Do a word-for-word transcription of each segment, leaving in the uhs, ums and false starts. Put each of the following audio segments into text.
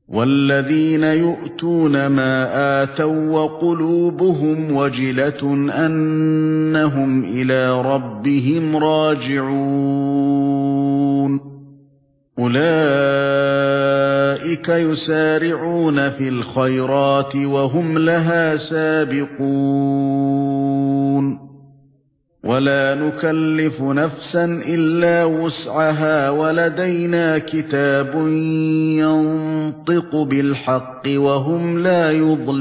وَالَّذِينَ يُؤْتُونَ مَا آتَوا وَقُلُوبُهُمْ وَجِلَةٌ أَنَّهُمْ إِلَى رَبِّهِمْ رَاجِعُونَ أُولَئِكَ يُسَارِعُونَ فِي الْخَيْرَاتِ وَهُمْ لَهَا سَابِقُونَ وَلَا نُكَلِّفُ نَفْسًا إِلَّا وُسْعَهَا وَلَدَيْنَا كِتَابٌ يَنطِقُ بِالْحَقِّ وَهُمْ لَا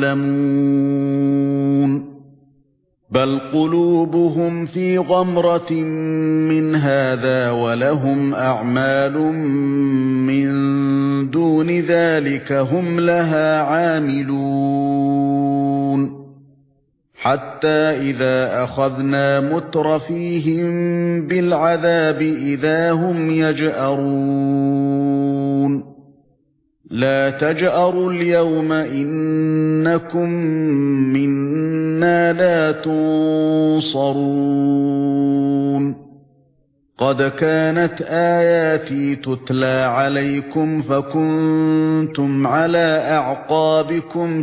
يُظْلَمُونَ بَلْ قُلُوبُهُمْ فِي غَمْرَةٍ مِّنْ هَذَا وَلَهُمْ أَعْمَالٌ مِّن دُونِ ذَلِكَ هُمْ لَهَا عَامِلُونَ حَتَّى إِذَا أَخَذْنَا مُتْرَفِيهِم بِالْعَذَابِ إِذَا هُمْ يَجْأَرُونَ لَا تَجْأَرُوا الْيَوْمَ إِنَّكُمْ مِنَّا لَا تُنصَرُونَ قَدْ كَانَتْ آيَاتِي تُتْلَى عَلَيْكُمْ فَكُنْتُمْ عَلَى أَعْقَابِكُمْ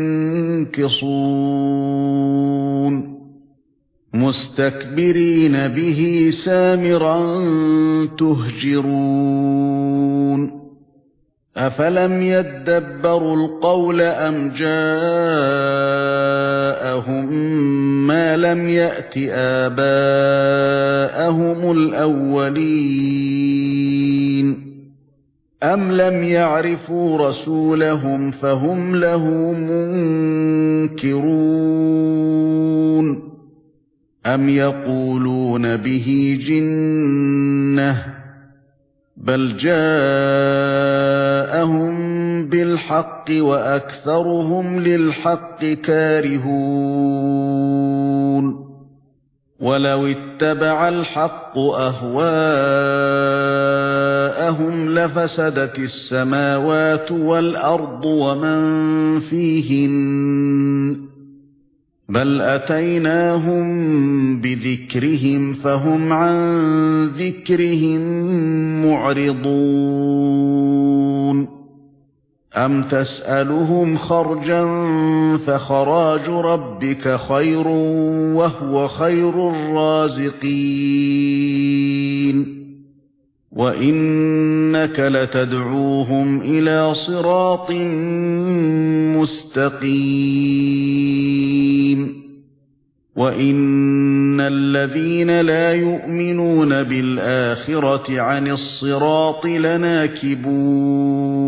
تَنكِصُونَ مُسْتَكْبِرِينَ بِهِ سَامِرًا تُهْجِرُونَ أَفَلَمْ يَدَّبَّرُوا الْقَوْلَ أَمْ جَاءَهُم مَّا لَمْ يَأْتِ آبَاءَهُمُ الْأَوَّلِينَ أَمْ لَمْ يَعْرِفُوا رَسُولَهُمْ فَهُمْ لَهُ مُنكِرُونَ أَمْ يَقُولُونَ بِهِ جِنَّةٌ بَلْ جَاءَهُم بِالْحَقِّ وَأَكْثَرُهُمْ لِلْحَقِّ كَارِهُونَ وَلَوِ اتَّبَعَ الْحَقُّ أَهْوَاءَهُمْ لَفَسَدَتِ السَّمَاوَاتُ وَالْأَرْضُ وَمَن فِيهِنَّ بَلْ أَتَيْنَاهُم بِذِكْرِهِمْ فَهُمْ عَن ذِكْرِهِم مُّعْرِضُونَ أَمْ تَسْأَلُهُمْ خَرْجًا فَخَرَاجُ رَبِّكَ خَيْرٌ وَهُوَ خَيْرُ الرَّازِقِينَ وَإِنَّكَ لَتَدْعُوهُمْ إِلَى صِرَاطٍ مُسْتَقِيمٍ وَإِنَّ الَّذِينَ لَا يُؤْمِنُونَ بِالْآخِرَةِ عَنِ الصِّرَاطِ لَنَاكِبُونَ